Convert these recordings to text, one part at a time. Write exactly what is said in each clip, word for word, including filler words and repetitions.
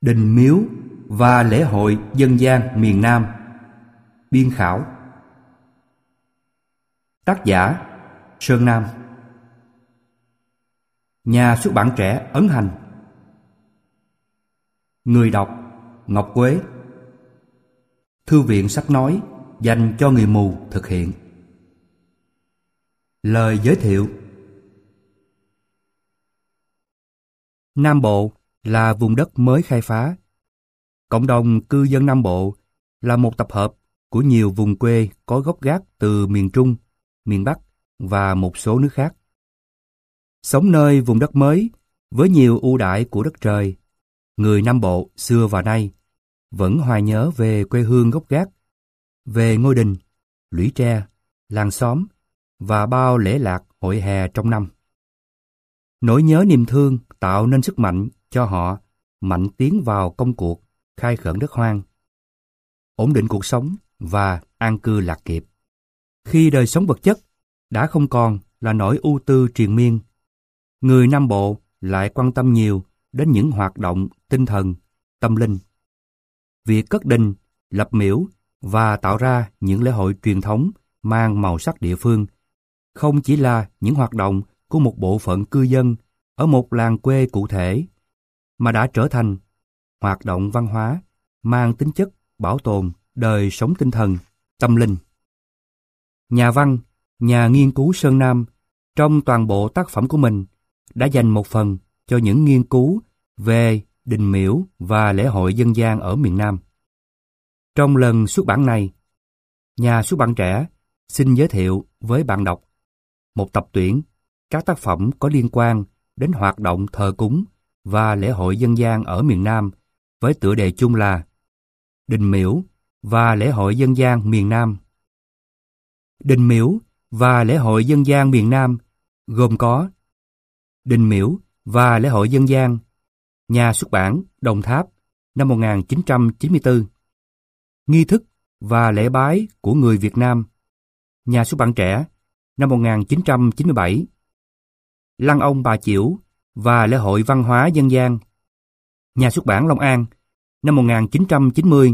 Đình miếu và lễ hội dân gian miền Nam. Biên khảo. Tác giả Sơn Nam. Nhà xuất bản Trẻ Ấn Hành. Người đọc Ngọc Quế. Thư viện sách nói dành cho người mù thực hiện. Lời giới thiệu. Nam Bộ là vùng đất mới khai phá. Cộng đồng cư dân Nam Bộ là một tập hợp của nhiều vùng quê có gốc gác từ miền Trung, miền Bắc và một số nước khác. Sống nơi vùng đất mới với nhiều ưu đãi của đất trời, người Nam Bộ xưa và nay vẫn hoài nhớ về quê hương gốc gác, về ngôi đình, lũy tre, làng xóm và bao lễ lạc hội hè trong năm. Nỗi nhớ niềm thương tạo nên sức mạnh cho họ mạnh tiến vào công cuộc khai khẩn đất hoang, ổn định cuộc sống và an cư lạc nghiệp. Khi đời sống vật chất đã không còn là nỗi ưu tư triền miên, người Nam Bộ lại quan tâm nhiều đến những hoạt động tinh thần, tâm linh. Việc cất đình, lập miễu và tạo ra những lễ hội truyền thống mang màu sắc địa phương không chỉ là những hoạt động của một bộ phận cư dân ở một làng quê cụ thể, mà đã trở thành hoạt động văn hóa mang tính chất bảo tồn đời sống tinh thần, tâm linh. Nhà văn, nhà nghiên cứu Sơn Nam trong toàn bộ tác phẩm của mình đã dành một phần cho những nghiên cứu về đình miễu và lễ hội dân gian ở miền Nam. Trong lần xuất bản này, nhà xuất bản Trẻ xin giới thiệu với bạn đọc một tập tuyển các tác phẩm có liên quan đến hoạt động thờ cúng và lễ hội dân gian ở miền Nam với tựa đề chung là Đình miễu và lễ hội dân gian miền Nam. Đình miễu và lễ hội dân gian miền Nam gồm có Đình miễu và lễ hội dân gian, nhà xuất bản Đồng Tháp, năm một nghìn chín trăm chín mươi tư. Nghi thức và lễ bái của người Việt Nam, nhà xuất bản Trẻ, năm một nghìn chín trăm chín mươi bảy. Lăng ông bà Chiểu và lễ hội văn hóa dân gian, nhà xuất bản Long An, năm một nghìn chín trăm chín mươi.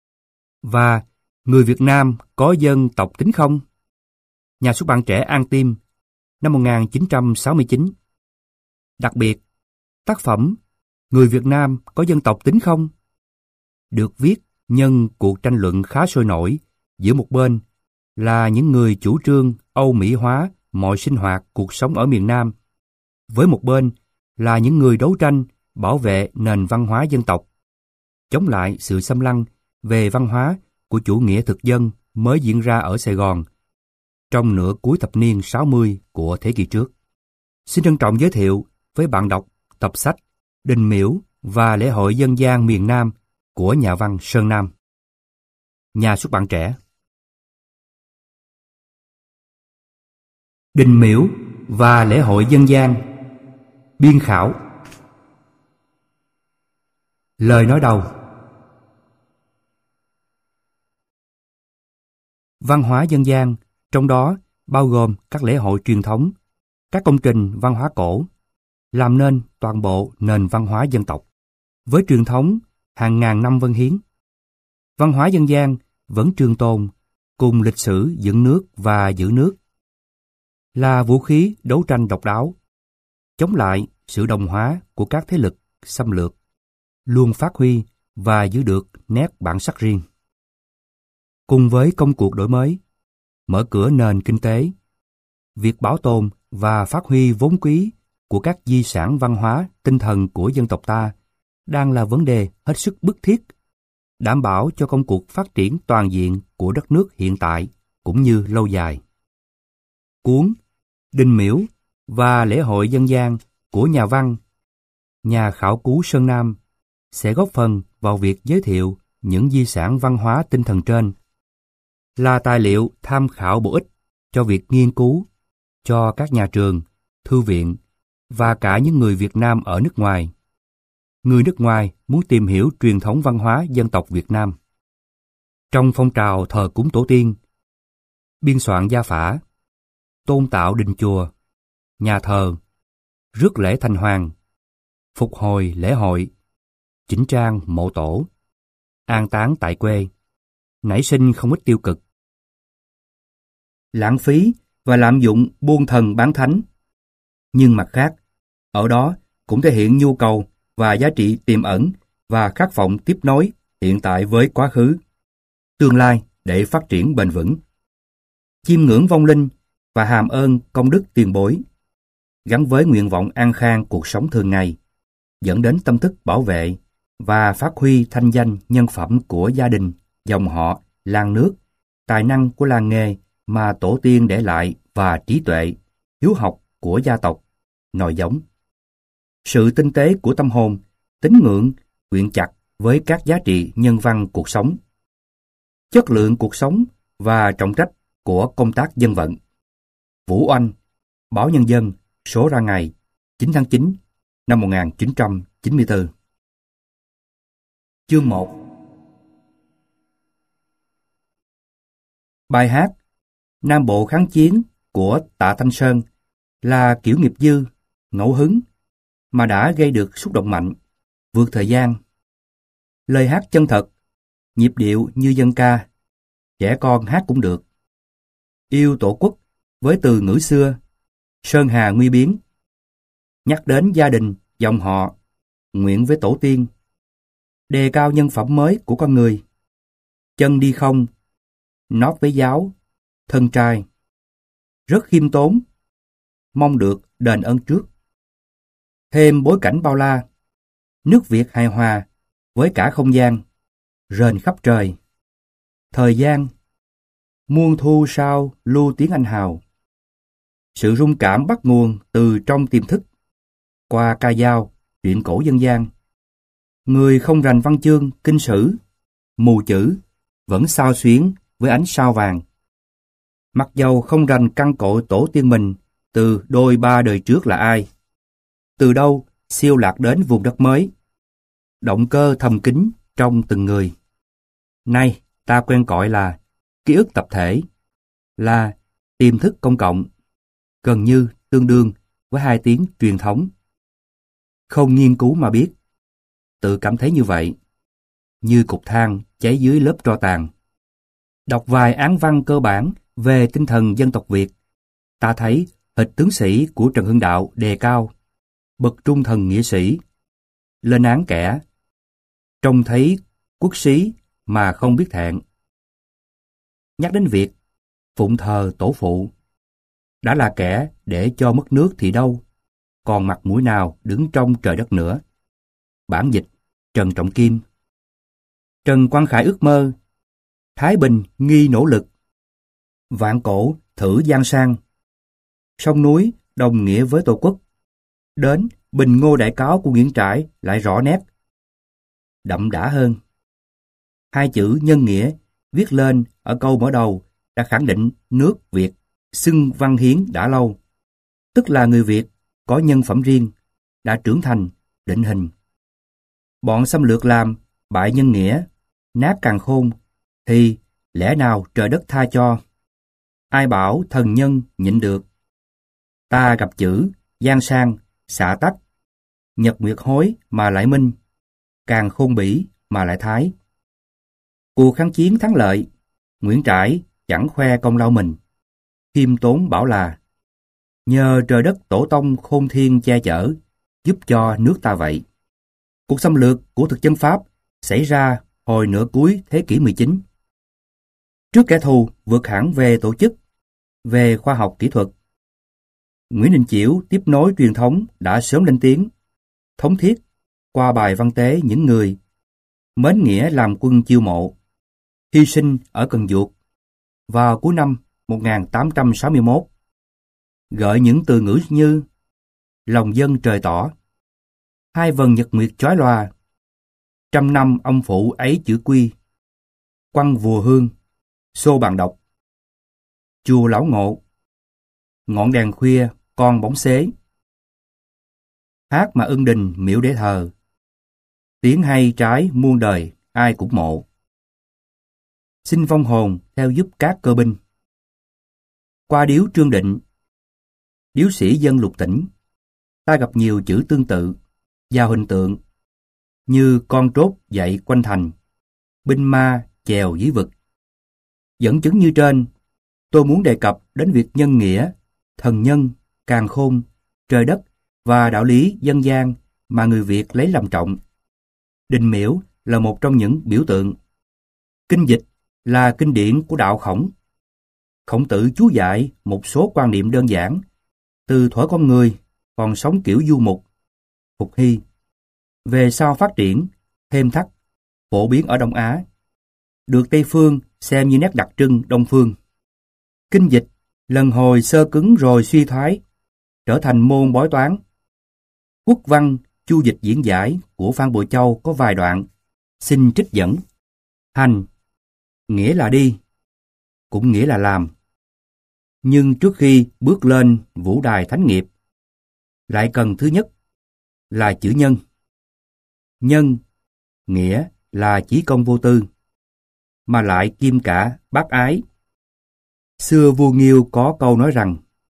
Và Người Việt Nam có dân tộc tính không, nhà xuất bản Trẻ An Tim, năm một nghìn chín trăm sáu mươi chín. Đặc biệt, tác phẩm Người Việt Nam có dân tộc tính không được viết nhân cuộc tranh luận khá sôi nổi giữa một bên là những người chủ trương Âu Mỹ hóa mọi sinh hoạt cuộc sống ở miền Nam, với một bên là những người đấu tranh bảo vệ nền văn hóa dân tộc, chống lại sự xâm lăng về văn hóa của chủ nghĩa thực dân mới diễn ra ở Sài Gòn trong nửa cuối thập niên sáu mươi của thế kỷ trước. Xin trân trọng giới thiệu với bạn đọc tập sách Đình miễu và lễ hội dân gian miền Nam của nhà văn Sơn Nam. Nhà xuất bản Trẻ. Đình miễu và lễ hội dân gian. Biên khảo. Lời nói đầu. Văn hóa dân gian, trong đó bao gồm các lễ hội truyền thống, các công trình văn hóa cổ, làm nên toàn bộ nền văn hóa dân tộc. Với truyền thống hàng ngàn năm vân hiến, văn hóa dân gian vẫn trường tồn cùng lịch sử dựng nước và giữ nước, là vũ khí đấu tranh độc đáo, chống lại sự đồng hóa của các thế lực xâm lược, luôn phát huy và giữ được nét bản sắc riêng. Cùng với công cuộc đổi mới, mở cửa nền kinh tế, việc bảo tồn và phát huy vốn quý của các di sản văn hóa tinh thần của dân tộc ta đang là vấn đề hết sức bức thiết, đảm bảo cho công cuộc phát triển toàn diện của đất nước hiện tại cũng như lâu dài. Cuốn Đình miễu và lễ hội dân gian của nhà văn, nhà khảo cứu Sơn Nam sẽ góp phần vào việc giới thiệu những di sản văn hóa tinh thần trên, là tài liệu tham khảo bổ ích cho việc nghiên cứu cho các nhà trường, thư viện và cả những người Việt Nam ở nước ngoài, người nước ngoài muốn tìm hiểu truyền thống văn hóa dân tộc Việt Nam. Trong phong trào thờ cúng tổ tiên, biên soạn gia phả, tôn tạo đình chùa, nhà thờ, rước lễ thành hoàng, phục hồi lễ hội, chỉnh trang mộ tổ, an táng tại quê, nảy sinh không ít tiêu cực. Lãng phí và lạm dụng buôn thần bán thánh. Nhưng mặt khác, ở đó cũng thể hiện nhu cầu và giá trị tiềm ẩn và khát vọng tiếp nối hiện tại với quá khứ, tương lai để phát triển bền vững. Chiêm ngưỡng vong linh và hàm ơn công đức tiền bối, gắn với nguyện vọng an khang cuộc sống thường ngày, dẫn đến tâm thức bảo vệ và phát huy thanh danh nhân phẩm của gia đình, dòng họ, làng nước, tài năng của làng nghề mà tổ tiên để lại và trí tuệ, hiếu học của gia tộc, nòi giống. Sự tinh tế của tâm hồn, tín ngưỡng, quyện chặt với các giá trị nhân văn cuộc sống. Chất lượng cuộc sống và trọng trách của công tác dân vận. Vũ Oanh, Báo Nhân dân, số ra ngày chín tháng chín năm một nghìn chín trăm chín mươi tư. Chương một. Bài hát Nam Bộ kháng chiến của Tạ Thanh Sơn là kiểu nghiệp dư, ngẫu hứng mà đã gây được xúc động mạnh, vượt thời gian. Lời hát chân thật, nhịp điệu như dân ca, trẻ con hát cũng được. Yêu tổ quốc với từ ngữ xưa, sơn hà nguy biến. Nhắc đến gia đình, dòng họ, nguyện với tổ tiên. Đề cao nhân phẩm mới của con người. Chân đi không, nót với giáo, thân trai. Rất khiêm tốn, mong được đền ơn trước. Thêm bối cảnh bao la, nước Việt hài hòa với cả không gian, rền khắp trời. Thời gian, muôn thu sao lưu tiếng anh hào. Sự rung cảm bắt nguồn từ trong tiềm thức, qua ca dao, truyện cổ dân gian. Người không rành văn chương, kinh sử, mù chữ, vẫn xao xuyến với ánh sao vàng. Mặc dầu không rành căn cội tổ tiên mình từ đôi ba đời trước là ai, từ đâu siêu lạc đến vùng đất mới, động cơ thầm kín trong từng người. Nay ta quen gọi là ký ức tập thể, là tiềm thức công cộng, gần như tương đương với hai tiếng truyền thống. Không nghiên cứu mà biết, tự cảm thấy như vậy, như cục than cháy dưới lớp tro tàn. Đọc vài án văn cơ bản về tinh thần dân tộc Việt, ta thấy hịch tướng sĩ của Trần Hưng Đạo đề cao, bậc trung thần nghĩa sĩ, lên án kẻ, trông thấy quốc sĩ mà không biết thẹn. Nhắc đến việc phụng thờ tổ phụ, đã là kẻ để cho mất nước thì đâu, còn mặt mũi nào đứng trong trời đất nữa. Bản dịch Trần Trọng Kim. Trần Quang Khải ước mơ, Thái Bình nghi nỗ lực, vạn cổ thử gian sang, sông núi đồng nghĩa với tổ quốc. Đến bình ngô đại cáo của Nguyễn Trãi lại rõ nét, đậm đà hơn. Hai chữ nhân nghĩa viết lên ở câu mở đầu đã khẳng định nước Việt xưng văn hiến đã lâu, tức là người Việt có nhân phẩm riêng, đã trưởng thành, định hình. Bọn xâm lược làm bại nhân nghĩa, nát càn khôn, thì lẽ nào trời đất tha cho? Ai bảo thần nhân nhịn được? Ta gặp chữ gian sang, xạ tắc, nhật nguyệt hối mà lại minh, càng khôn bỉ mà lại thái. Cuộc kháng chiến thắng lợi, Nguyễn Trãi chẳng khoe công lao mình, khiêm tốn bảo là nhờ trời đất tổ tông khôn thiên che chở, giúp cho nước ta vậy. Cuộc xâm lược của thực dân Pháp xảy ra hồi nửa cuối thế kỷ mười chín. Trước kẻ thù vượt hẳn về tổ chức, về khoa học kỹ thuật, Nguyễn Đình Chiểu tiếp nối truyền thống đã sớm lên tiếng, thống thiết qua bài văn tế những người mến nghĩa làm quân chiêu mộ, hy sinh ở Cần Duộc vào cuối năm một nghìn tám trăm sáu mươi mốt, gợi những từ ngữ như lòng dân trời tỏ, hai vầng nhật nguyệt chói lòa, trăm năm ông phụ ấy chữ quy, quăng vùa hương, xô bàn độc, chùa Lão Ngộ, ngọn đèn khuya con bóng xế, hát mà ưng đình miễu để thờ, tiếng hay trái muôn đời ai cũng mộ, xin vong hồn theo giúp các cơ binh. Qua điếu Trương Định, điếu sĩ dân lục tỉnh, ta gặp nhiều chữ tương tự, vào hình tượng, như con trốt dậy quanh thành, binh ma chèo dưới vực. Dẫn chứng như trên, tôi muốn đề cập đến việc nhân nghĩa, thần nhân, càn khôn, trời đất và đạo lý dân gian mà người Việt lấy làm trọng. Đình miễu là một trong những biểu tượng. Kinh dịch là kinh điển của đạo Khổng. Khổng Tử chú dạy một số quan niệm đơn giản, từ thuở con người còn sống kiểu du mục, phục hy, về sau phát triển, thêm thắt, phổ biến ở Đông Á, được Tây Phương xem như nét đặc trưng Đông Phương. Kinh dịch lần hồi sơ cứng rồi suy thoái, trở thành môn bói toán. Quốc văn chu dịch diễn giải của Phan Bội Châu có vài đoạn, xin trích dẫn. Hành, nghĩa là đi, cũng nghĩa là làm. Nhưng trước khi bước lên vũ đài thánh nghiệp, lại cần thứ nhất là chữ nhân. Nhân, nghĩa là chí công vô tư, mà lại kim cả bác ái. Xưa vua Nghiêu có câu nói rằng: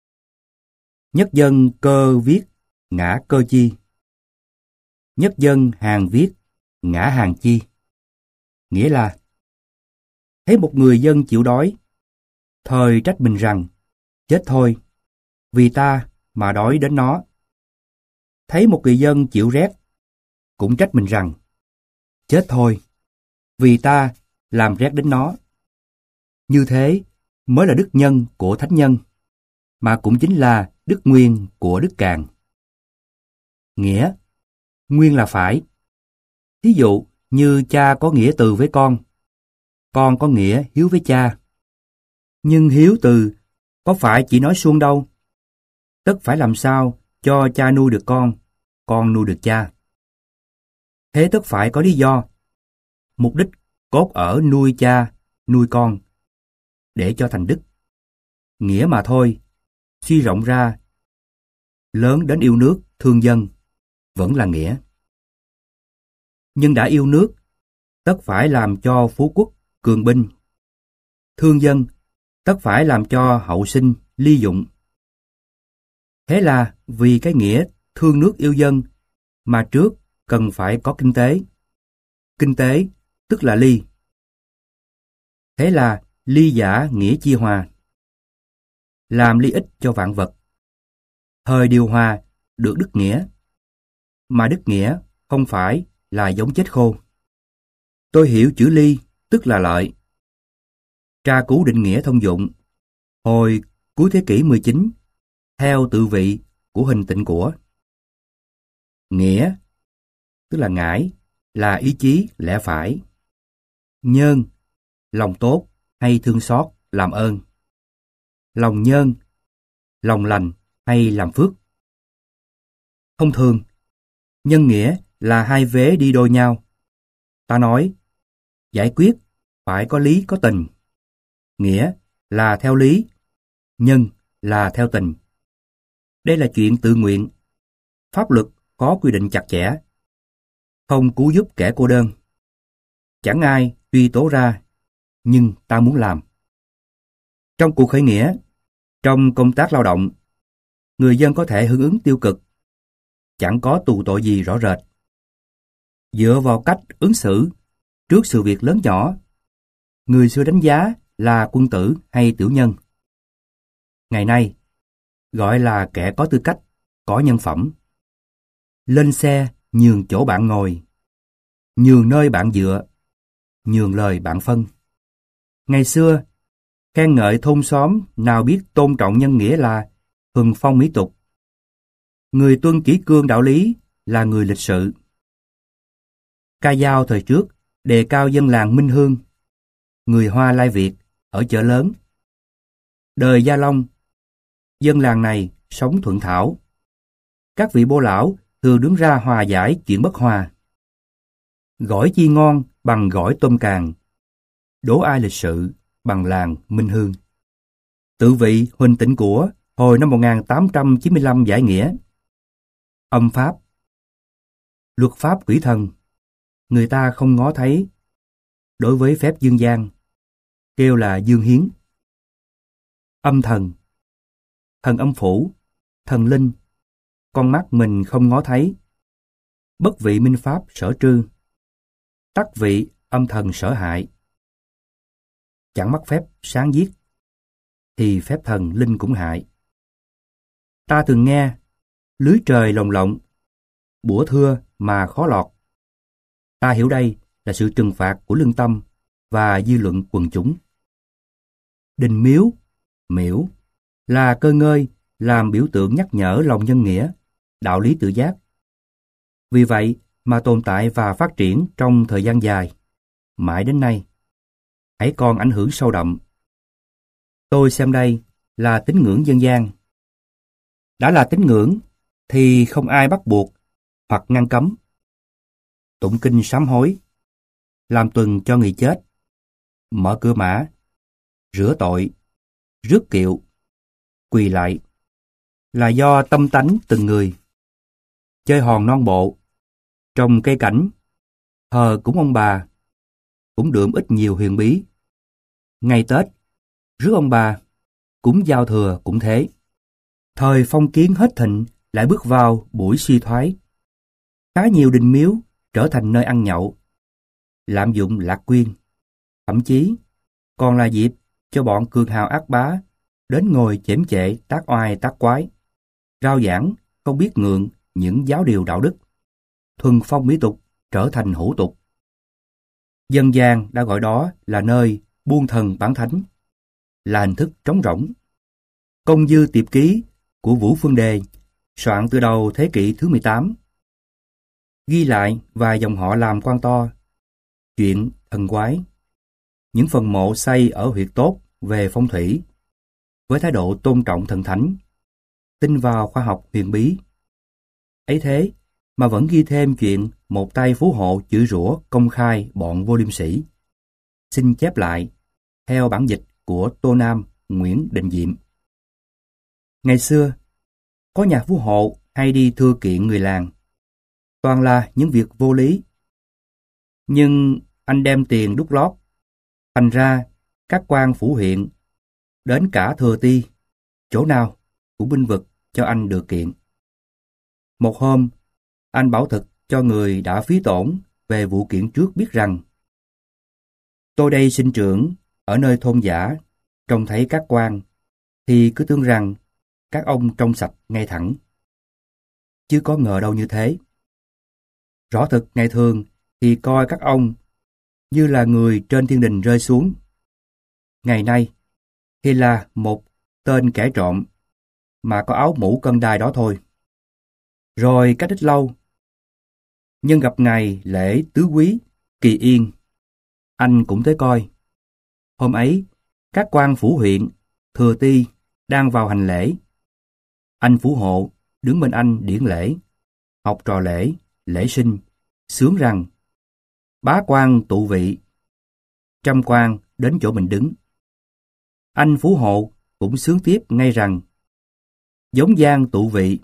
nhất dân cơ viết, ngã cơ chi. Nhất dân hàng viết, ngã hàng chi. Nghĩa là thấy một người dân chịu đói, thời trách mình rằng chết thôi, vì ta mà đói đến nó. Thấy một người dân chịu rét, cũng trách mình rằng chết thôi, vì ta làm rét đến nó. Như thế mới là đức nhân của thánh nhân, mà cũng chính là đức nguyên của đức Càn. Nghĩa, nguyên là phải. Thí dụ như cha có nghĩa từ với con, con có nghĩa hiếu với cha. Nhưng hiếu từ có phải chỉ nói suông đâu. Tất phải làm sao cho cha nuôi được con, con nuôi được cha. Thế tất phải có lý do. Mục đích cốt ở nuôi cha, nuôi con, để cho thành đức. Nghĩa mà thôi, suy rộng ra, lớn đến yêu nước, thương dân, vẫn là nghĩa. Nhưng đã yêu nước, tất phải làm cho phú quốc, cường binh. Thương dân, tất phải làm cho hậu sinh, ly dụng. Thế là vì cái nghĩa thương nước yêu dân mà trước cần phải có kinh tế. Kinh tế tức là ly. Thế là ly giả nghĩa chi hòa, làm ly ích cho vạn vật. Thời điều hòa được đức nghĩa, mà đức nghĩa không phải là giống chết khô. Tôi hiểu chữ ly tức là lợi. Tra cứu định nghĩa thông dụng hồi cuối thế kỷ mười chín theo tự vị của Huỳnh Tịnh Của. Nghĩa tức là ngải, là ý chí lẽ phải. Nhơn, lòng tốt hay thương xót, làm ơn. Lòng nhơn, lòng lành hay làm phước. Thông thường, nhân nghĩa là hai vế đi đôi nhau. Ta nói, giải quyết phải có lý có tình. Nghĩa là theo lý, nhân là theo tình. Đây là chuyện tự nguyện. Pháp luật có quy định chặt chẽ. Không cứu giúp kẻ cô đơn. Chẳng ai truy tố ra, nhưng ta muốn làm. Trong cuộc khởi nghĩa, trong công tác lao động, người dân có thể hưởng ứng tiêu cực. Chẳng có tù tội gì rõ rệt. Dựa vào cách ứng xử trước sự việc lớn nhỏ, người xưa đánh giá là quân tử hay tiểu nhân. Ngày nay, gọi là kẻ có tư cách, có nhân phẩm. Lên xe nhường chỗ bạn ngồi, nhường nơi bạn dựa, nhường lời bạn phân. Ngày xưa, khen ngợi thôn xóm nào biết tôn trọng nhân nghĩa là thuần phong mỹ tục. Người tuân kỷ cương đạo lý là người lịch sự. Ca dao thời trước đề cao dân làng Minh Hương, người Hoa Lai Việt ở chợ lớn. Đời Gia Long, dân làng này sống thuận thảo. Các vị bô lão thường đứng ra hòa giải chuyện bất hòa. Gỏi chi ngon bằng gỏi tôm càng, đố ai lịch sự bằng làng Minh Hương. Tự vị Huỳnh Tịnh Của hồi năm một nghìn tám trăm chín mươi lăm giải nghĩa. Âm pháp, luật pháp quỷ thần, người ta không ngó thấy. Đối với phép dương gian, kêu là dương hiến. Âm thần, thần âm phủ, thần linh, con mắt mình không ngó thấy. Bất vị minh pháp sở trư, tắc vị âm thần sở hại. Chẳng mắc phép sáng giết, thì phép thần linh cũng hại. Ta từng nghe, lưới trời lồng lộng, bủa thưa mà khó lọt. Ta hiểu đây là sự trừng phạt của lương tâm và dư luận quần chúng. Đình miếu, miễu là cơ ngơi làm biểu tượng nhắc nhở lòng nhân nghĩa, đạo lý tự giác. Vì vậy mà tồn tại và phát triển trong thời gian dài, mãi đến nay, hãy còn ảnh hưởng sâu đậm. Tôi xem đây là tín ngưỡng dân gian. Đã là tín ngưỡng thì không ai bắt buộc hoặc ngăn cấm. Tụng kinh sám hối, làm tuần cho người chết, mở cửa mã, rửa tội, rước kiệu, quỳ lại là do tâm tánh từng người. Chơi hòn non bộ, trồng cây cảnh, thờ cúng ông bà, cũng đượm ít nhiều huyền bí. Ngày Tết, rước ông bà, cúng giao thừa cũng thế. Thời phong kiến hết thịnh lại bước vào buổi suy thoái. Khá nhiều đình miếu trở thành nơi ăn nhậu, lạm dụng lạc quyên, thậm chí còn là dịp cho bọn cường hào ác bá đến ngồi chễm chệ tác oai tác quái, rao giảng không biết ngượng những giáo điều đạo đức, thuần phong mỹ tục trở thành hủ tục. Dân gian đã gọi đó là nơi buôn thần bán thánh, là hình thức trống rỗng. Công dư tiệp ký của Vũ Phương Đề soạn từ đầu thế kỷ thứ mười tám ghi lại vài dòng họ làm quan to, chuyện thần quái, những phần mộ xây ở huyệt tốt về phong thủy, với thái độ tôn trọng thần thánh, tin vào khoa học huyền bí. Ấy thế mà vẫn ghi thêm chuyện một tay phú hộ chửi rủa công khai bọn vô liêm sĩ. Xin chép lại theo bản dịch của Tô Nam, Nguyễn Định Diệm. Ngày xưa, có nhà phú hộ hay đi thưa kiện người làng, toàn là những việc vô lý. Nhưng anh đem tiền đút lót, thành ra các quan phủ huyện, đến cả Thừa Ti, chỗ nào cũng bênh vực cho anh được kiện. Một hôm, anh bảo thực cho người đã phí tổn về vụ kiện trước biết rằng: tôi đây sinh trưởng ở nơi thôn dã, trông thấy các quan thì cứ tưởng rằng các ông trong sạch ngay thẳng, chứ có ngờ đâu như thế. Rõ thực ngày thường thì coi các ông như là người trên thiên đình rơi xuống, ngày nay thì là một tên kẻ trộm mà có áo mũ cân đai đó thôi. Rồi cách ít lâu, nhân gặp ngày lễ tứ quý kỳ yên, anh cũng tới coi. Hôm ấy, các quan phủ huyện, Thừa Ti đang vào hành lễ. Anh phủ hộ đứng bên anh điển lễ, học trò lễ, lễ sinh, sướng rằng: bá quan tụ vị, trăm quan đến chỗ mình đứng. Anh phú hộ cũng sướng tiếp ngay rằng: giống gian tụ vị,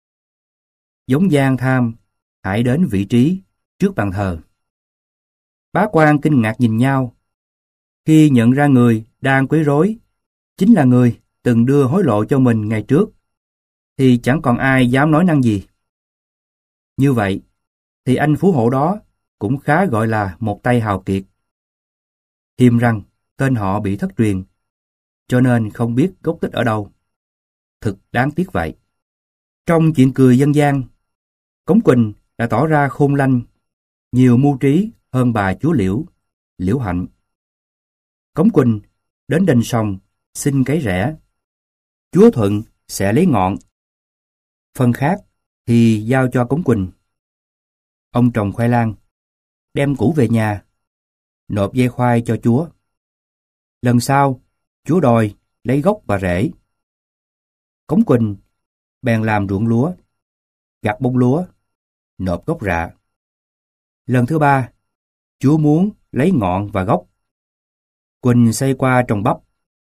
giống gian tham, hãy đến vị trí trước bàn thờ. Bá quan kinh ngạc nhìn nhau, khi nhận ra người đang quấy rối chính là người từng đưa hối lộ cho mình ngày trước, thì chẳng còn ai dám nói năng gì. Như vậy, thì anh phú hộ đó cũng khá gọi là một tay hào kiệt. Hiềm rằng tên họ bị thất truyền, cho nên không biết gốc tích ở đâu. Thực đáng tiếc vậy. Trong chuyện cười dân gian, Cống Quỳnh đã tỏ ra khôn lanh, nhiều mưu trí hơn bà chúa Liễu, Liễu Hạnh. Cống Quỳnh đến đền Sòng xin cấy rẽ, chúa Thuận sẽ lấy ngọn, phần khác thì giao cho Cống Quỳnh. Ông trồng khoai lang, đem củ về nhà, nộp dây khoai cho chúa. Lần sau, chúa đòi lấy gốc và rễ. Cống Quỳnh bèn làm ruộng lúa, gặt bông lúa, nộp gốc rạ. Lần thứ ba, chúa muốn lấy ngọn và gốc. Quỳnh xây qua trồng bắp.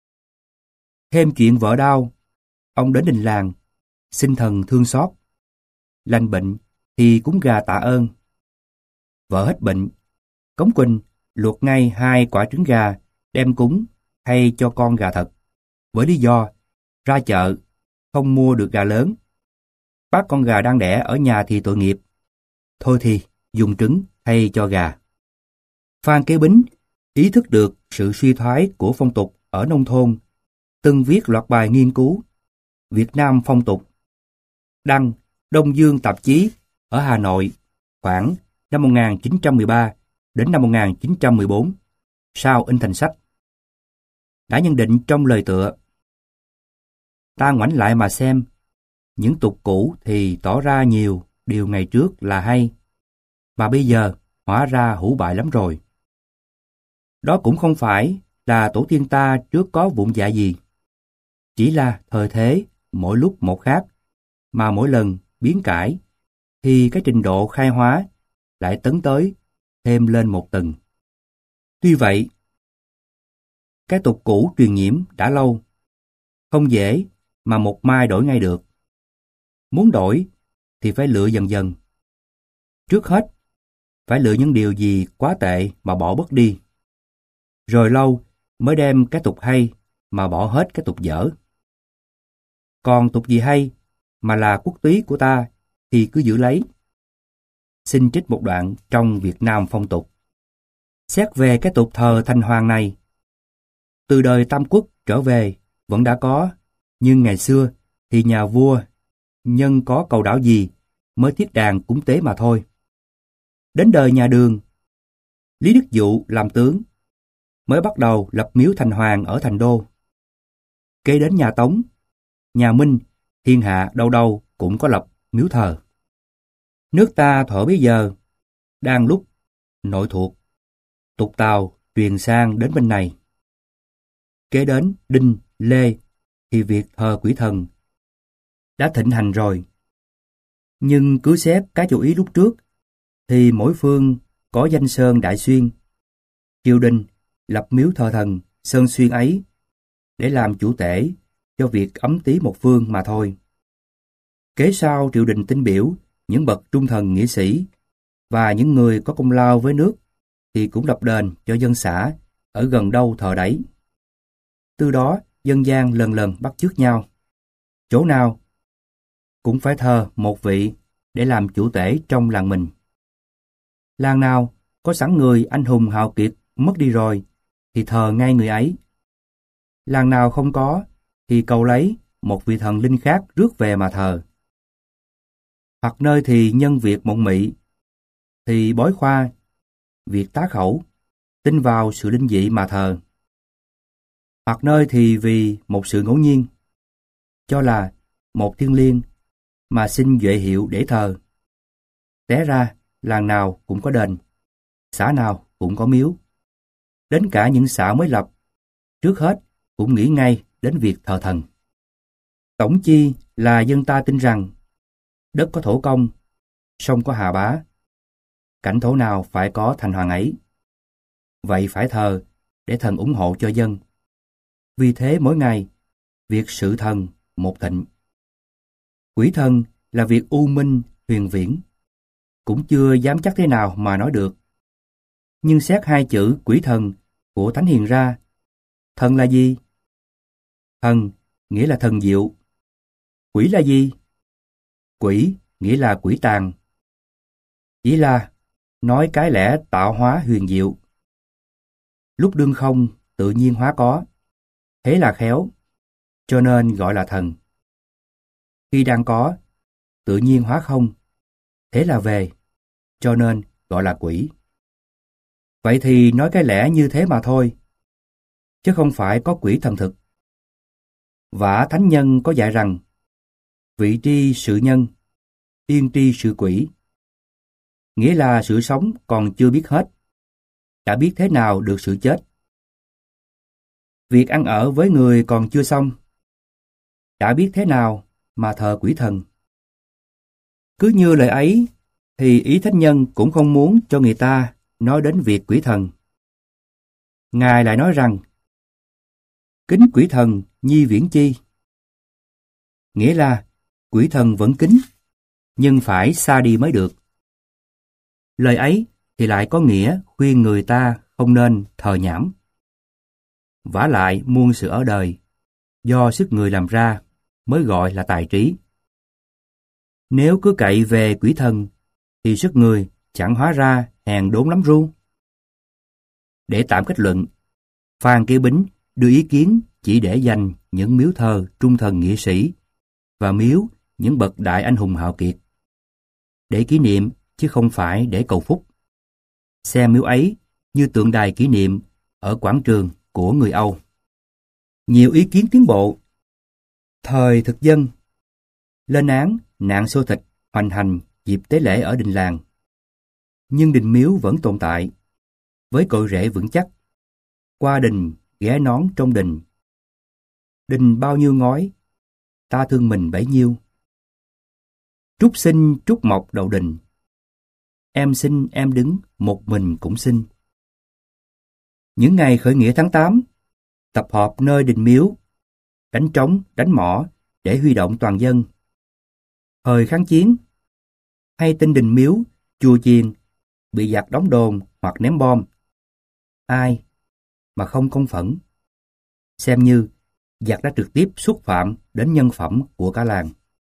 Thêm chuyện vợ đau, ông đến đình làng, xin thần thương xót. Lành bệnh thì cúng gà tạ ơn. Vợ hết bệnh, Cống Quỳnh luộc ngay hai quả trứng gà đem cúng hay cho con gà thật, với lý do ra chợ không mua được gà lớn, bắt con gà đang đẻ ở nhà thì tội nghiệp. thôi thì dùng trứng thay cho gà. Phan Kế Bính ý thức được sự suy thoái của phong tục ở nông thôn, từng viết loạt bài nghiên cứu Việt Nam phong tục, đăng Đông Dương tạp chí ở Hà Nội khoảng năm một nghìn chín trăm mười ba đến năm một nghìn chín trăm mười bốn, sau in thành sách. Đã nhận định trong lời tựa: ta ngoảnh lại mà xem, những tục cũ thì tỏ ra nhiều điều ngày trước là hay, mà bây giờ hóa ra hủ bại lắm rồi. Đó cũng không phải là tổ tiên ta trước có vụng dạ gì, chỉ là thời thế mỗi lúc một khác, mà mỗi lần biến cải thì cái trình độ khai hóa lại tấn tới thêm lên một tầng. Tuy vậy, cái tục cũ truyền nhiễm đã lâu, không dễ mà một mai đổi ngay được. Muốn đổi thì phải lựa dần dần. Trước hết, phải lựa những điều gì quá tệ mà bỏ bớt đi. Rồi lâu mới đem cái tục hay mà bỏ hết cái tục dở. Còn tục gì hay mà là quốc túy của ta thì cứ giữ lấy. Xin trích một đoạn trong Việt Nam phong tục. Xét về cái tục thờ Thành Hoàng này, từ đời Tam Quốc trở về vẫn đã có, nhưng ngày xưa thì nhà vua nhân có cầu đảo gì mới thiết đàn cúng tế mà thôi. Đến đời nhà Đường, Lý Đức Dụ làm tướng, mới bắt đầu lập miếu Thành Hoàng ở Thành Đô. Kế đến nhà Tống, nhà Minh, thiên hạ đâu đâu cũng có lập miếu thờ. Nước ta thuở bấy giờ đang lúc nội thuộc, tục Tàu truyền sang đến bên này. Kế đến Đinh, Lê thì việc thờ quỷ thần đã thịnh hành rồi. Nhưng cứ xét cái chủ ý lúc trước thì mỗi phương có danh sơn đại xuyên. Triều đình lập miếu thờ thần Sơn Xuyên ấy để làm chủ tể cho việc ấm tí một phương mà thôi. Kế sau triều đình tin biểu những bậc trung thần nghĩa sĩ và những người có công lao với nước thì cũng lập đền cho dân xã ở gần đâu thờ đấy. Từ đó dân gian lần lần bắt chước nhau. Chỗ nào cũng phải thờ một vị để làm chủ tể trong làng mình. Làng nào có sẵn người anh hùng hào kiệt mất đi rồi thì thờ ngay người ấy. Làng nào không có thì cầu lấy một vị thần linh khác rước về mà thờ. Hoặc nơi thì nhân việc mộng mị thì bói khoa, việc tá khẩu, tin vào sự linh dị mà thờ. Hoặc nơi thì vì một sự ngẫu nhiên, cho là một thiên liêng mà xin duệ hiệu để thờ. Té ra làng nào cũng có đền, xã nào cũng có miếu. Đến cả những xã mới lập, trước hết cũng nghĩ ngay đến việc thờ thần. Tổng chi là dân ta tin rằng đất có thổ công, sông có Hà Bá, cảnh thổ nào phải có Thành Hoàng ấy. Vậy phải thờ để thần ủng hộ cho dân. Vì thế mỗi ngày, việc sự thần một thịnh. Quỷ thần là việc u minh huyền viễn, cũng chưa dám chắc thế nào mà nói được. Nhưng xét hai chữ quỷ thần của Thánh Hiền ra, thần là gì? Thần nghĩa là thần diệu. Quỷ là gì? Quỷ nghĩa là quỷ tàn. Chỉ là nói cái lẽ tạo hóa huyền diệu. Lúc đương không tự nhiên hóa có, thế là khéo, cho nên gọi là thần. Khi đang có, tự nhiên hóa không, thế là về, cho nên gọi là quỷ. Vậy thì nói cái lẽ như thế mà thôi, chứ không phải có quỷ thần thực. Vả thánh nhân có dạy rằng, vị tri sự nhân, tiên tri sự quỷ. Nghĩa là sự sống còn chưa biết hết, đã biết thế nào được sự chết. Việc ăn ở với người còn chưa xong, đã biết thế nào mà thờ quỷ thần. Cứ như lời ấy, thì ý thánh nhân cũng không muốn cho người ta nói đến việc quỷ thần. Ngài lại nói rằng, kính quỷ thần nhi viễn chi. Nghĩa là quỷ thần vẫn kính, nhưng phải xa đi mới được. Lời ấy thì lại có nghĩa khuyên người ta không nên thờ nhảm. Vả lại muôn sự ở đời, do sức người làm ra mới gọi là tài trí. Nếu cứ cậy về quỷ thần, thì sức người chẳng hóa ra hèn đốn lắm ru. Để tạm kết luận, Phan Kế Bính đưa ý kiến chỉ để dành những miếu thờ trung thần nghĩa sĩ và miếu những bậc đại anh hùng hào kiệt. Để kỷ niệm chứ không phải để cầu phúc. Xem miếu ấy như tượng đài kỷ niệm ở quảng trường của người Âu. Nhiều ý kiến tiến bộ. Thời thực dân lên án nạn xô thịt hoành hành dịp tế lễ ở đình làng. Nhưng đình miếu vẫn tồn tại, với cội rễ vững chắc. Qua đình, ghé nón trong đình. Đình bao nhiêu ngói, ta thương mình bấy nhiêu. Trúc sinh trúc mộc đầu đình. Em xin em đứng, một mình cũng xin. Những ngày khởi nghĩa tháng tám, tập họp nơi đình miếu, đánh trống, đánh mõ để huy động toàn dân. Thời kháng chiến, hay tin đình miếu, chùa chiền bị giặc đóng đồn hoặc ném bom. Ai mà không công phẫn, xem như giặc đã trực tiếp xúc phạm đến nhân phẩm của cả làng.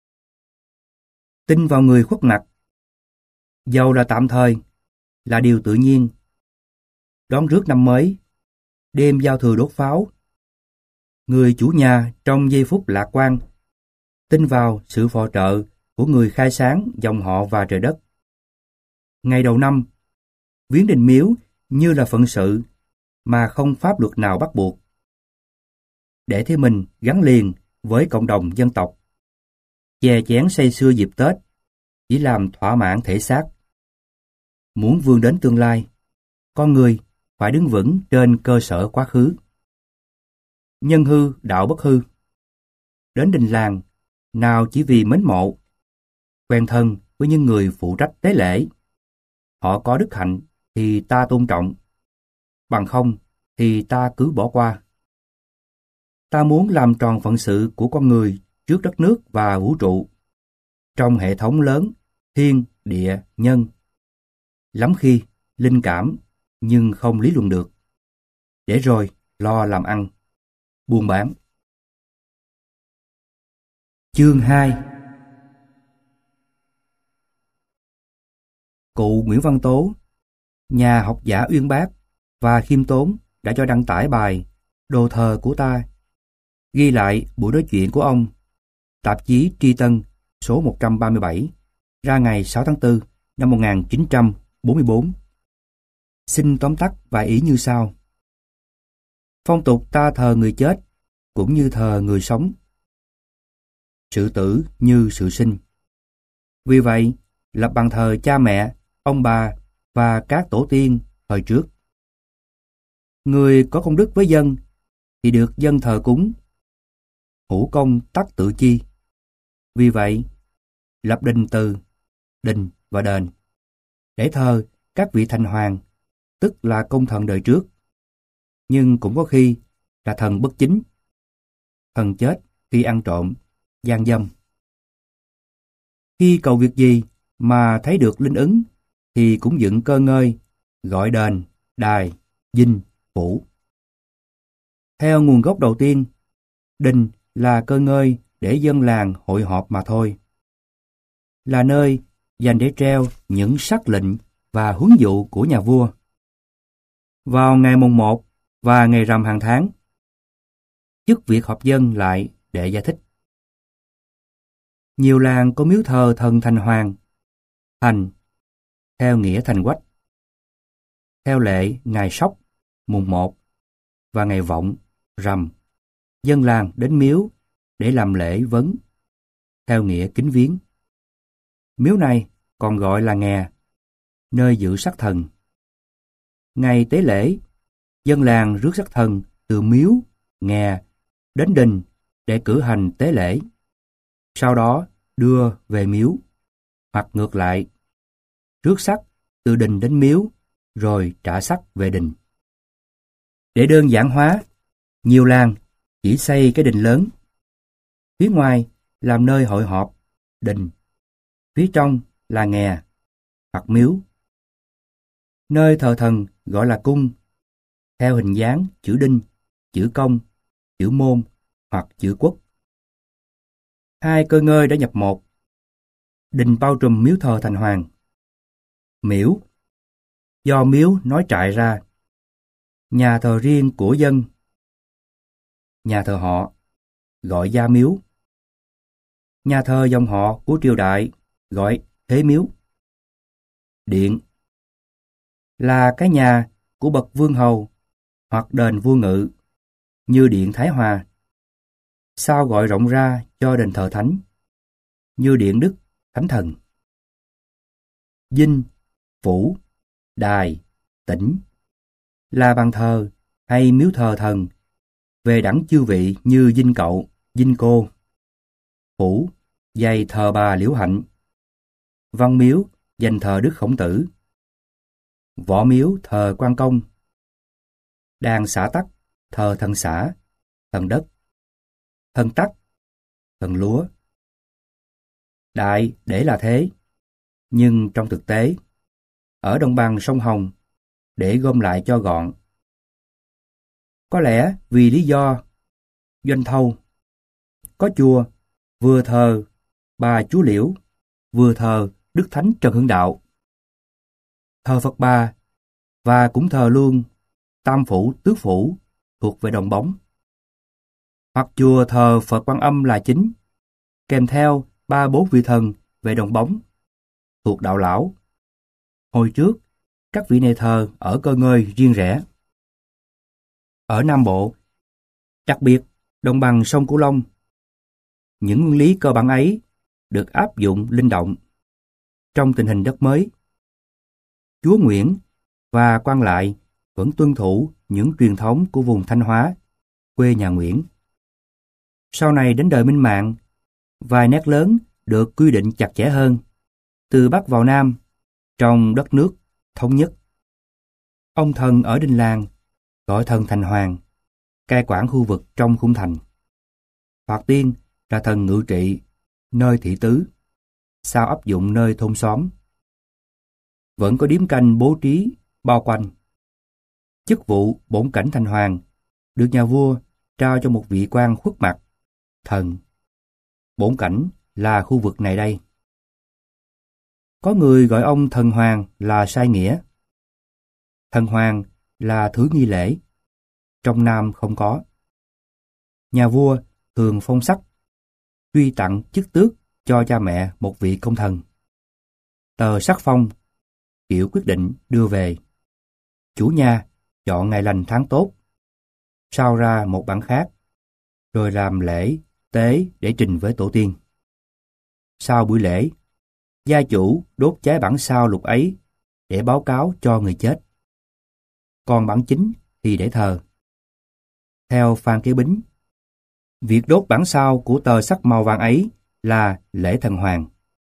Tin vào người khuất nặc, dầu là tạm thời, là điều tự nhiên. Đón rước năm mới, đêm giao thừa đốt pháo, người chủ nhà trong giây phút lạc quan, tin vào sự phò trợ của người khai sáng dòng họ và trời đất. Ngày đầu năm, viếng đình miếu như là phận sự mà không pháp luật nào bắt buộc. Để thế mình gắn liền với cộng đồng dân tộc. Chè chén say sưa dịp Tết chỉ làm thỏa mãn thể xác. Muốn vươn đến tương lai, con người phải đứng vững trên cơ sở quá khứ. Nhân hư, đạo bất hư. Đến đình làng, nào chỉ vì mến mộ, quen thân với những người phụ trách tế lễ. Họ có đức hạnh thì ta tôn trọng, bằng không thì ta cứ bỏ qua. Ta muốn làm tròn phận sự của con người trước đất nước và vũ trụ, trong hệ thống lớn, thiên, địa, nhân. Lắm khi, linh cảm, nhưng không lý luận được. Để rồi, lo làm ăn, buôn bán. Chương hai. Cụ Nguyễn Văn Tố, nhà học giả uyên bác và khiêm tốn, đã cho đăng tải bài Đồ thờ của ta, ghi lại buổi nói chuyện của ông, tạp chí Tri Tân số một trăm ba mươi bảy, ra ngày sáu tháng tư năm một nghìn chín trăm bốn mươi tư. Xin tóm tắt vài ý như sau. Phong tục ta thờ người chết cũng như thờ người sống. Sự tử như sự sinh. Vì vậy, lập bàn thờ cha mẹ, ông bà và các tổ tiên thời trước. Người có công đức với dân thì được dân thờ cúng. Hữu công tắc tự chi. Vì vậy, lập đình từ, đình và đền để thờ các vị thành hoàng, tức là công thần đời trước, nhưng cũng có khi là thần bất chính, thần chết khi ăn trộm, gian dâm. Khi cầu việc gì mà thấy được linh ứng thì cũng dựng cơ ngơi, gọi đền, đài, dinh, phủ. Theo nguồn gốc đầu tiên, đình là cơ ngơi để dân làng hội họp mà thôi. Là nơi dành để treo những sắc lệnh và huấn dụ của nhà vua. Vào ngày mùng một và ngày rằm hàng tháng, chức việc họp dân lại để giải thích. Nhiều làng có miếu thờ thần thành hoàng, thành, theo nghĩa thành quách. Theo lệ ngày sóc, mùng một, và ngày vọng, rằm, dân làng đến miếu để làm lễ vấn, theo nghĩa kính viếng. Miếu này còn gọi là nghè, nơi giữ sắc thần. Ngày tế lễ, dân làng rước sắc thần từ miếu, nghè đến đình để cử hành tế lễ. Sau đó đưa về miếu, hoặc ngược lại, rước sắc từ đình đến miếu, rồi trả sắc về đình. Để đơn giản hóa, nhiều làng chỉ xây cái đình lớn. Phía ngoài làm nơi hội họp, đình. Phía trong là nghè, hoặc miếu. Nơi thờ thần gọi là cung, theo hình dáng chữ đinh, chữ công, chữ môn hoặc chữ quốc. Hai cơ ngơi đã nhập một. Đình bao trùm miếu thờ thành hoàng. Miếu, do miếu nói trại ra. Nhà thờ riêng của dân. Nhà thờ họ, gọi gia miếu. Nhà thờ dòng họ của triều đại, gọi thế miếu. Điện, là cái nhà của bậc vương hầu hoặc đền vua ngự, như điện Thái Hòa. Sao gọi rộng ra cho đền thờ thánh, như điện Đức Thánh Thần. Dinh, phủ, đài, tĩnh, là bàn thờ hay miếu thờ thần, về đẳng chư vị như dinh cậu, dinh cô. Phủ, dày thờ bà Liễu Hạnh. Văn miếu, dành thờ Đức Khổng Tử. Võ miếu, thờ Quan Công. Đàn xã tắc, thờ thần xã, thần đất. Thần tắc, thần lúa. Đại để là thế, nhưng trong thực tế, ở đồng bằng sông Hồng, để gom lại cho gọn. Có lẽ vì lý do doanh thâu, có chùa vừa thờ bà Chúa Liễu, vừa thờ Đức Thánh Trần Hưng Đạo, thờ Phật Bà, và cũng thờ luôn Tam Phủ Tứ Phủ thuộc về Đồng Bóng. Hoặc chùa thờ Phật Quan Âm là chính, kèm theo ba bốn vị thần về Đồng Bóng thuộc Đạo Lão. Hồi trước, các vị này thờ ở Cơ Ngơi riêng rẽ. Ở Nam Bộ, đặc biệt đồng bằng sông Cửu Long, những nguyên lý cơ bản ấy được áp dụng linh động. Trong tình hình đất mới, Chúa Nguyễn và quan lại vẫn tuân thủ những truyền thống của vùng Thanh Hóa, quê nhà Nguyễn. Sau này đến đời Minh Mạng, vài nét lớn được quy định chặt chẽ hơn, từ Bắc vào Nam, trong đất nước thống nhất. Ông thần ở đình làng gọi thần thành hoàng, cai quản khu vực trong khung thành. Hoặc tiên là thần ngự trị nơi thị tứ, sao áp dụng nơi thôn xóm. Vẫn có điếm canh bố trí bao quanh. Chức vụ bổn cảnh thành hoàng được nhà vua trao cho một vị quan khuất mặt, thần. Bổn cảnh là khu vực này đây. Có người gọi ông thần hoàng là sai nghĩa. Thần hoàng là thứ nghi lễ, trong Nam không có. Nhà vua thường phong sắc, truy tặng chức tước cho cha mẹ một vị công thần. Tờ sắc phong, kiểu quyết định đưa về. Chủ nhà chọn ngày lành tháng tốt, sao ra một bản khác, rồi làm lễ tế để trình với tổ tiên. Sau buổi lễ, gia chủ đốt cháy bản sao lục ấy để báo cáo cho người chết. Còn bản chính thì để thờ. Theo Phan Kế Bính, việc đốt bản sao của tờ sắc màu vàng ấy là lễ thần hoàng.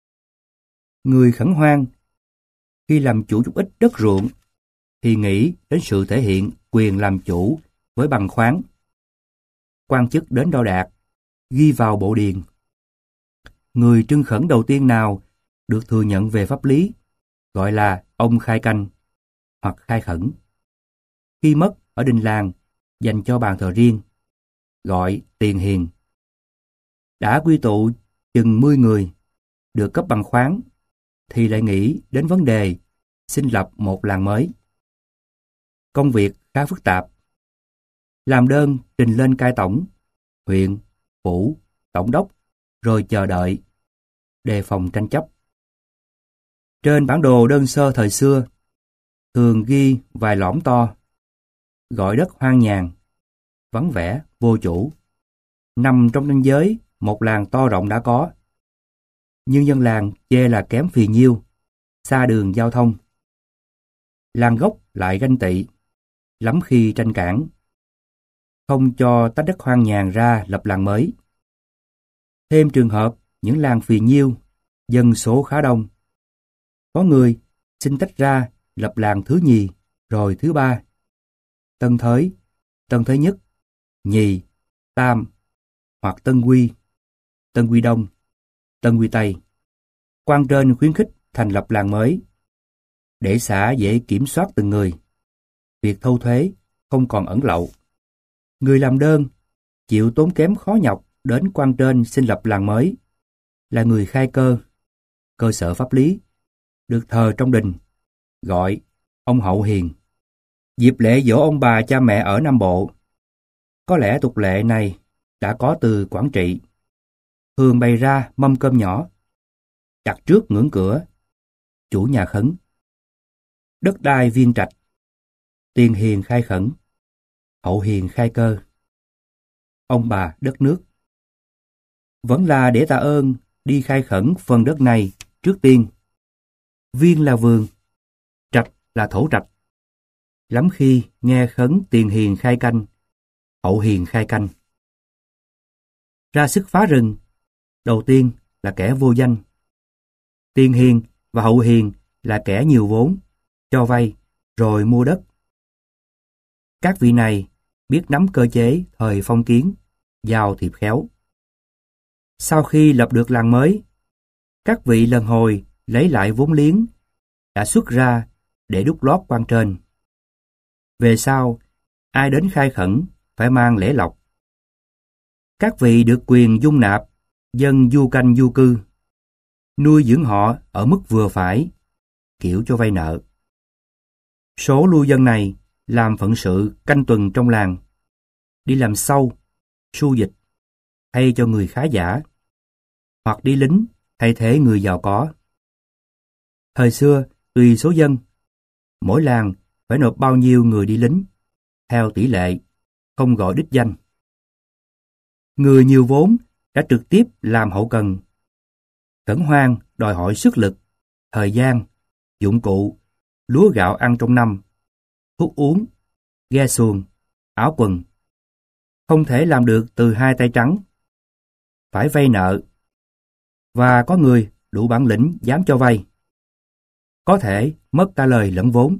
Người khẩn hoang, khi làm chủ chút ít đất ruộng, thì nghĩ đến sự thể hiện quyền làm chủ với bằng khoáng. Quan chức đến đo đạc, ghi vào bộ điền. Người trưng khẩn đầu tiên nào được thừa nhận về pháp lý, gọi là ông khai canh hoặc khai khẩn. Khi mất ở đình làng, dành cho bàn thờ riêng, gọi tiền hiền. Đã quy tụ chừng mươi người, được cấp bằng khoáng, thì lại nghĩ đến vấn đề xin lập một làng mới. Công việc khá phức tạp. Làm đơn trình lên cai tổng, huyện, phủ, tổng đốc, rồi chờ đợi, đề phòng tranh chấp. Trên bản đồ đơn sơ thời xưa, thường ghi vài lõm to, gọi đất hoang nhàn, vắng vẻ, vô chủ, nằm trong ranh giới một làng to rộng đã có. Nhưng dân làng chê là kém phì nhiêu, xa đường giao thông. Làng gốc lại ganh tị, lắm khi tranh cãi, không cho tách đất hoang nhàn ra lập làng mới. Thêm trường hợp những làng phì nhiêu, dân số khá đông. Có người xin tách ra lập làng thứ nhì, rồi thứ ba. Tân Thới, Tân Thới Nhất, Nhì, Tam, hoặc Tân Quy, Tân Quy Đông, Tân Quy Tây. Quan trên khuyến khích thành lập làng mới, để xã dễ kiểm soát từng người. Việc thâu thuế không còn ẩn lậu. Người làm đơn chịu tốn kém khó nhọc đến quan trên xin lập làng mới, là người khai cơ, cơ sở pháp lý, được thờ trong đình gọi ông Hậu Hiền. Dịp lễ giỗ ông bà cha mẹ ở Nam Bộ. Có lẽ tục lệ này đã có từ Quảng Trị. Thường bày ra mâm cơm nhỏ, đặt trước ngưỡng cửa, chủ nhà khấn. Đất đai viên trạch, tiền hiền khai khẩn, hậu hiền khai cơ. Ông bà đất nước. Vẫn là để tạ ơn đi khai khẩn phần đất này trước tiên. Viên là vườn, trạch là thổ trạch. Lắm khi nghe khấn tiền hiền khai canh, hậu hiền khai canh. Ra sức phá rừng, đầu tiên là kẻ vô danh. Tiền hiền và hậu hiền là kẻ nhiều vốn, cho vay, rồi mua đất. Các vị này biết nắm cơ chế thời phong kiến, giao thiệp khéo. Sau khi lập được làng mới, các vị lần hồi lấy lại vốn liếng đã xuất ra để đút lót quan trên. Về sau, ai đến khai khẩn phải mang lễ lộc. Các vị được quyền dung nạp dân du canh du cư, nuôi dưỡng họ ở mức vừa phải, kiểu cho vay nợ. Số lưu dân này làm phận sự canh tuần trong làng, đi làm sâu, su dịch, thay cho người khá giả, hoặc đi lính thay thế người giàu có. Thời xưa, tùy số dân, mỗi làng phải nộp bao nhiêu người đi lính, theo tỷ lệ, không gọi đích danh. Người nhiều vốn đã trực tiếp làm hậu cần. Khẩn hoang đòi hỏi sức lực, thời gian, dụng cụ, lúa gạo ăn trong năm, thuốc uống, ghe xuồng, áo quần. Không thể làm được từ hai tay trắng. Phải vay nợ. Và có người đủ bản lĩnh dám cho vay. Có thể mất cả lời lẫn vốn.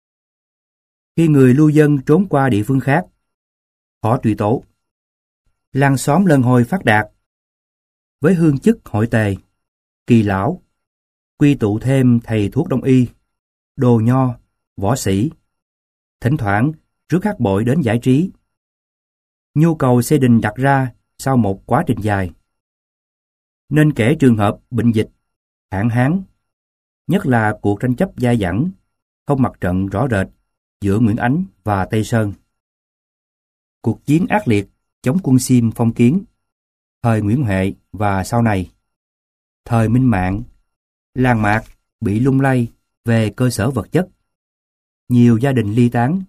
Khi người lưu dân trốn qua địa phương khác, họ truy tố. Làng xóm lần hồi phát đạt. Với hương chức hội tề, kỳ lão, quy tụ thêm thầy thuốc đông y, đồ nho, võ sĩ. Thỉnh thoảng rước hát bội đến giải trí. Nhu cầu xây đình đặt ra sau một quá trình dài. Nên kể trường hợp bệnh dịch, hạn hán, nhất là cuộc tranh chấp dai dẳng, không mặt trận rõ rệt giữa Nguyễn Ánh và Tây Sơn. Cuộc chiến ác liệt chống quân Xiêm phong kiến, thời Nguyễn Huệ và sau này, thời Minh Mạng, làng mạc bị lung lay về cơ sở vật chất, nhiều gia đình ly tán.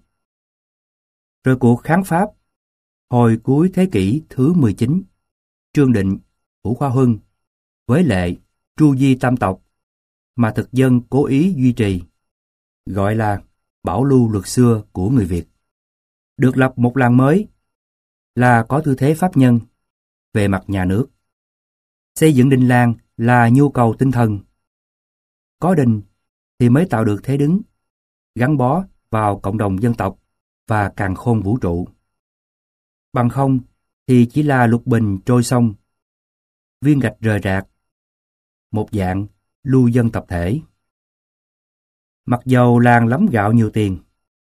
Rồi cuộc kháng Pháp, hồi cuối thế kỷ thứ mười chín, Trương Định, Vũ Khoa Huân, với lệ tru di tam tộc mà thực dân cố ý duy trì, gọi là bảo lưu luật xưa của người Việt. Được lập một làng mới là có tư thế pháp nhân về mặt nhà nước. Xây dựng đình làng là nhu cầu tinh thần. Có đình thì mới tạo được thế đứng, gắn bó vào cộng đồng dân tộc và càn khôn vũ trụ. Bằng không thì chỉ là lục bình trôi sông, viên gạch rời rạc, một dạng lưu dân tập thể. Mặc dầu làng lắm gạo nhiều tiền.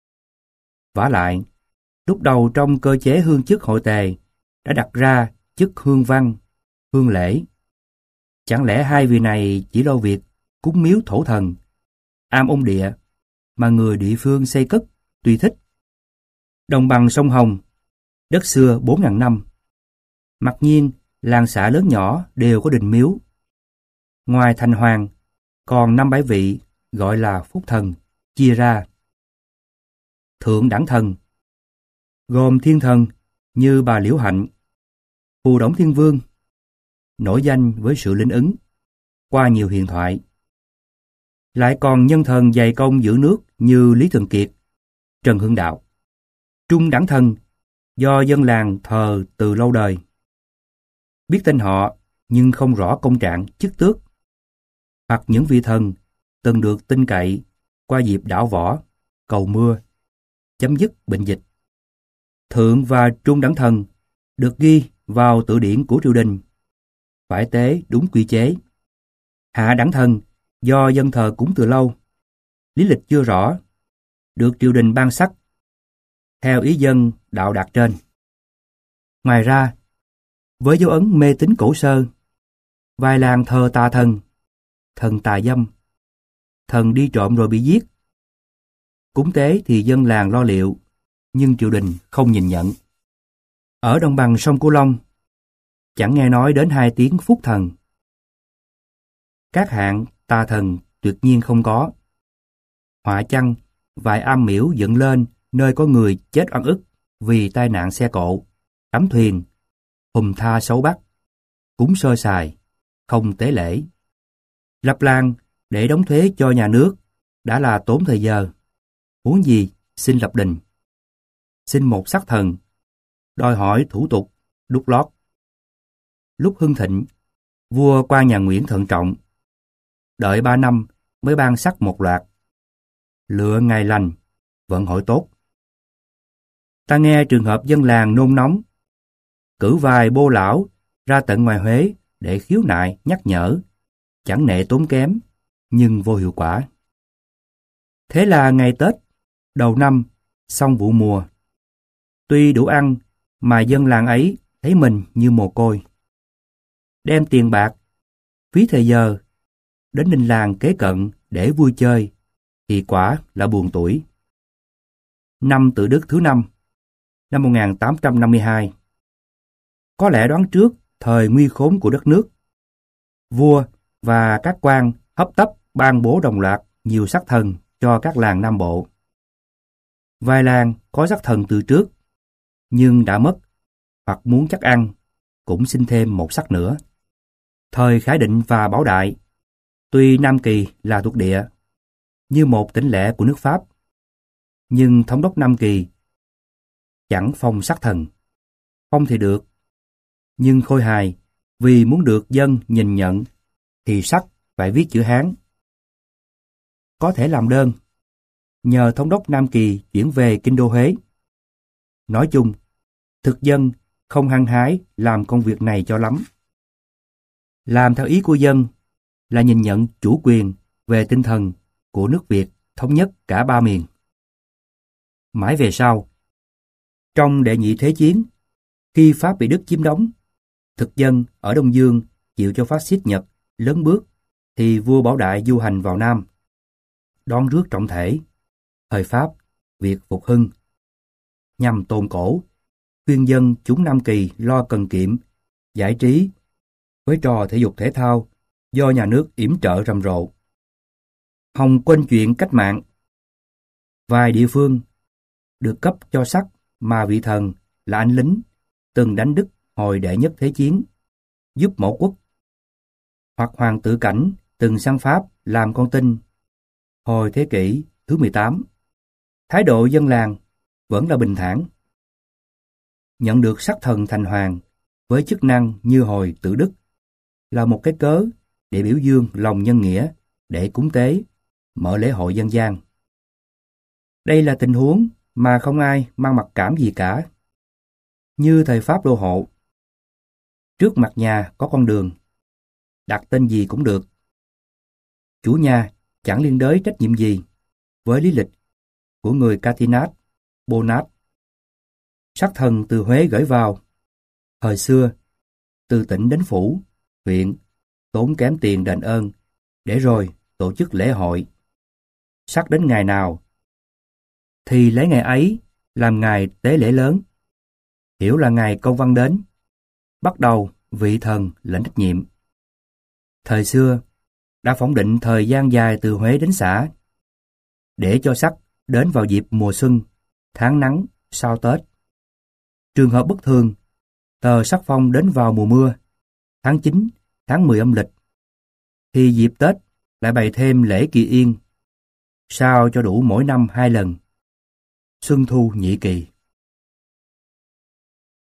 Vả lại, lúc đầu trong cơ chế hương chức hội tề đã đặt ra chức hương văn, hương lễ. Chẳng lẽ hai vị này chỉ lo việc cúng miếu thổ thần, am ông địa mà người địa phương xây cất tùy thích. Đồng bằng sông Hồng, đất xưa bốn ngàn năm. Mặc nhiên, làng xã lớn nhỏ đều có đình miếu. Ngoài thành hoàng, còn năm bảy vị gọi là phúc thần, chia ra. Thượng đẳng thần, gồm thiên thần như bà Liễu Hạnh, Phù Đổng Thiên Vương, nổi danh với sự linh ứng, qua nhiều huyền thoại. Lại còn nhân thần dày công giữ nước như Lý Thường Kiệt, Trần Hưng Đạo. Trung đẳng thần, do dân làng thờ từ lâu đời. Biết tên họ nhưng không rõ công trạng chức tước. Hoặc những vị thần từng được tin cậy qua dịp đảo võ, cầu mưa, chấm dứt bệnh dịch. Thượng và trung đẳng thần được ghi vào tự điển của triều đình, phải tế đúng quy chế. Hạ đẳng thần do dân thờ cúng từ lâu, lý lịch chưa rõ, được triều đình ban sắc theo ý dân đạo đạt trên. Ngoài ra, với dấu ấn mê tín cổ sơ, vài làng thờ tà thần, thần tà dâm, thần đi trộm rồi bị giết Cúng tế thì dân làng lo liệu, nhưng triều đình không nhìn nhận. Ở đồng bằng sông Cửu Long, chẳng nghe nói đến hai tiếng phúc thần. Các hạng tà thần tuyệt nhiên không có. Họa chăng, vài am miễu dựng lên nơi có người chết oan ức vì tai nạn xe cộ, đắm thuyền, hùm tha xấu bắt, cúng sơ sài, không tế lễ. Lập làng để đóng thuế cho nhà nước đã là tốn thời giờ. Huống gì xin lập đình, xin một sắc thần, đòi hỏi thủ tục, đút lót. Lúc hưng thịnh, vua qua nhà Nguyễn thận trọng, đợi ba năm mới ban sắc một loạt. Lựa ngày lành, vận hội tốt. Ta nghe trường hợp dân làng nôn nóng, cử vài bô lão ra tận ngoài Huế để khiếu nại nhắc nhở, chẳng nệ tốn kém, nhưng vô hiệu quả. Thế là ngày Tết, đầu năm, xong vụ mùa. Tuy đủ ăn, mà dân làng ấy thấy mình như mồ côi. Đem tiền bạc, phí thời giờ, đến đình làng kế cận để vui chơi, thì quả là buồn tuổi. Năm Tự Đức thứ năm, năm một nghìn tám trăm năm mươi hai. Có lẽ đoán trước thời nguy khốn của đất nước, vua và các quan hấp tấp ban bố đồng loạt nhiều sắc thần cho các làng Nam Bộ. Vài làng có sắc thần từ trước, nhưng đã mất, hoặc muốn chắc ăn, cũng xin thêm một sắc nữa. Thời Khải Định và Bảo Đại, tuy Nam Kỳ là thuộc địa, như một tỉnh lẻ của nước Pháp, nhưng thống đốc Nam Kỳ chẳng phong sắc thần. Phong thì được, nhưng khôi hài vì muốn được dân nhìn nhận thì sắc phải viết chữ Hán. Có thể làm đơn, nhờ thống đốc Nam Kỳ chuyển về kinh đô Huế. Nói chung, thực dân không hăng hái làm công việc này cho lắm. Làm theo ý của dân là nhìn nhận chủ quyền về tinh thần của nước Việt thống nhất cả ba miền. Mãi về sau, trong đệ nhị thế chiến, khi Pháp bị Đức chiếm đóng, thực dân ở Đông Dương chịu cho phát xít Nhật lấn bước, thì vua Bảo Đại du hành vào Nam, đón rước trọng thể, thời Pháp, việc phục hưng, nhằm tôn cổ, khuyên dân chúng Nam Kỳ lo cần kiệm, giải trí, với trò thể dục thể thao do nhà nước yểm trợ rầm rộ. Hòng quên chuyện cách mạng. Vài địa phương được cấp cho sắc mà vị thần là anh lính từng đánh Đức hồi đệ nhất thế chiến, giúp mẫu quốc. Hoặc hoàng tử Cảnh từng sang Pháp làm con tin hồi thế kỷ thứ mười tám. Thái độ dân làng vẫn là bình thản. Nhận được sắc thần thành hoàng với chức năng như hồi Tự Đức là một cái cớ để biểu dương lòng nhân nghĩa, để cúng tế, mở lễ hội dân gian. Đây là tình huống mà không ai mang mặc cảm gì cả. Như thời Pháp đô hộ, trước mặt nhà có con đường, đặt tên gì cũng được. Chủ nhà chẳng liên đới trách nhiệm gì với lý lịch của người Catinat, Bonat. Sắc thần từ Huế gửi vào. Thời xưa, từ tỉnh đến phủ, huyện, tốn kém tiền đền ơn, để rồi tổ chức lễ hội. Sắc đến ngày nào, thì lấy ngày ấy làm ngày tế lễ lớn. Hiểu là ngày công văn đến, bắt đầu vị thần lãnh trách nhiệm. Thời xưa, đã phỏng định thời gian dài từ Huế đến xã, để cho sắc đến vào dịp mùa xuân, tháng nắng, sau Tết. Trường hợp bất thường, tờ sắc phong đến vào mùa mưa, tháng chín, tháng mười âm lịch, thì dịp Tết lại bày thêm lễ Kỳ Yên, sao cho đủ mỗi năm hai lần, xuân thu nhị kỳ.